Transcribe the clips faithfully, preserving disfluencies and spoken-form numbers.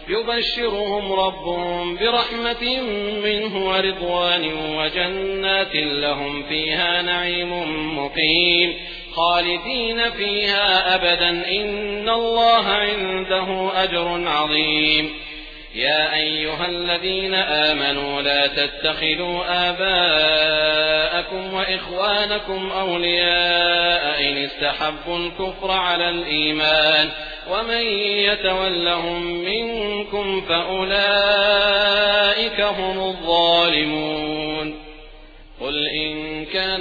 يبشرهم ربهم برحمة منه ورضوان وجنات لهم فيها نعيم مقيم خالدين فيها أبدا إن الله عنده أجر عظيم. يا أيها الذين آمنوا لا تتخذوا آباءكم وإخوانكم أولياء إن استحبوا الكفر على الإيمان ومن يتولهم منكم فأولئك هم الظالمون. قل إن كان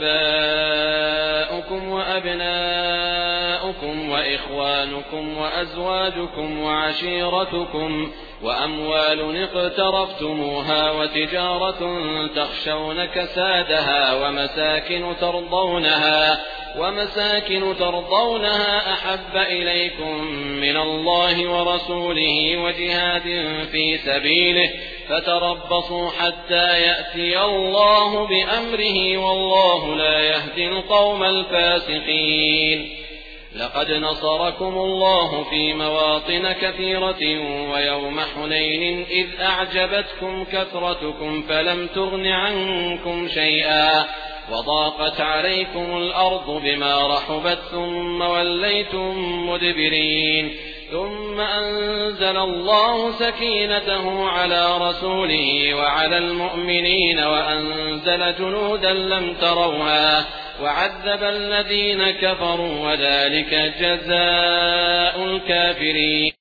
آباؤكم وأبناؤكم وإخوانكم وأزواجكم وعشيرتكم وأموال اقترفتموها وتجارة تخشون كسادها ومساكن ترضونها ومساكن ترضونها أحب إليكم من الله ورسوله وجهاد في سبيله فتربصوا حتى يأتي الله بأمره والله لا يهدي القوم الفاسقين. لقد نصركم الله في مواطن كثيرة ويوم حنين إذ أعجبتكم كثرتكم فلم تغن عنكم شيئا وضاقت عليكم الأرض بما رحبت ثم وليتم مدبرين ثم أنزل الله سكينته على رسوله وعلى المؤمنين وأنزل جنودا لم تروها وعذب الذين كفروا وذلك جزاء الكافرين.